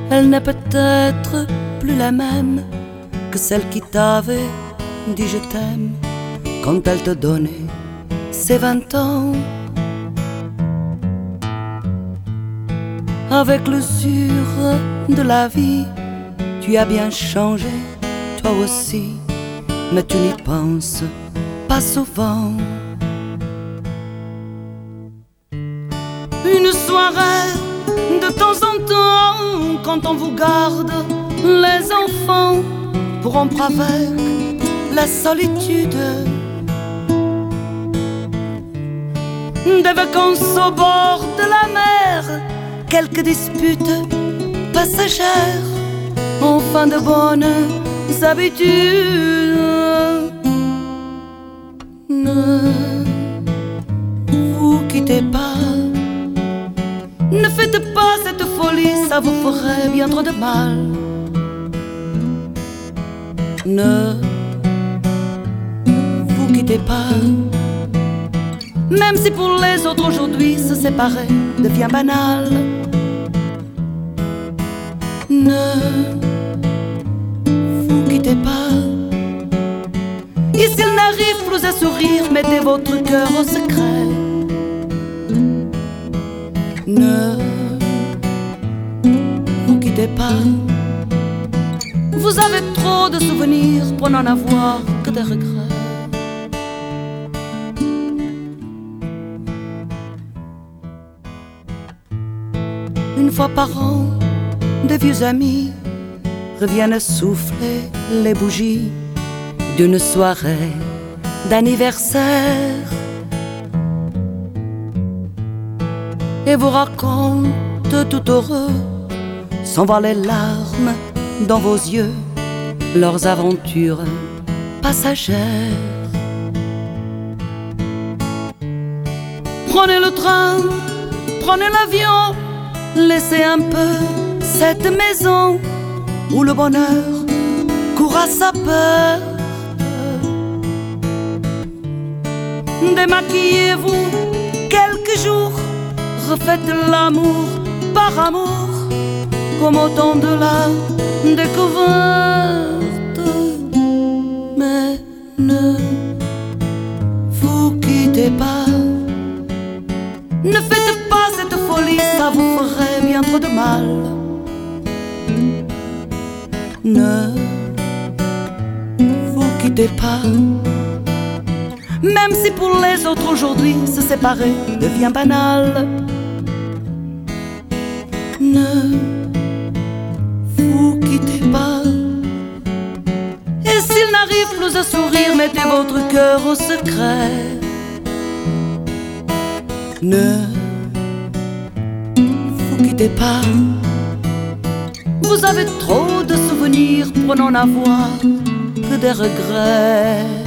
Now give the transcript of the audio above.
Elle n'est peut-être plus la même que celle qui t'avait dit je t'aime quand elle te donnait ses 20 ans. Avec l'usure de la vie, tu as bien changé, toi aussi, mais tu n'y penses pas souvent. Une soirée de temps en temps, quand on vous garde, les enfants, pour rompre avec la solitude. Des vacances au bord de la mer, quelques disputes passagères, enfin de bonnes habitudes. Ne vous quittez pas, ne faites pas cette folie, ça vous ferait bien trop de mal. Ne vous quittez pas, même si pour les autres aujourd'hui se séparer devient banal. Ne vous quittez pas, et s'il n'arrive plus à sourire, mettez votre cœur au secret. Ne vous quittez pas, vous avez trop de souvenirs pour n'en avoir que des regrets. Une fois par an, de vieux amis reviennent souffler les bougies d'une soirée d'anniversaire et vous racontent tout heureux, sans voir les larmes dans vos yeux, leurs aventures passagères. Prenez le train, prenez l'avion, laissez un peu cette maison où le bonheur court à sa peur. Démaquillez-vous quelques jours, refaites l'amour par amour, comme au temps de la découverte. Mais ne vous quittez pas, ne faites pas cette folie, ça vous ferait bien trop de mal. Ne vous quittez pas, même si pour les autres aujourd'hui se séparer devient banal. Ne vous quittez pas, et s'il n'arrive plus à sourire, mettez votre cœur au secret. Ne vous quittez pas, vous avez trop de souvenirs pour n'en avoir que des regrets.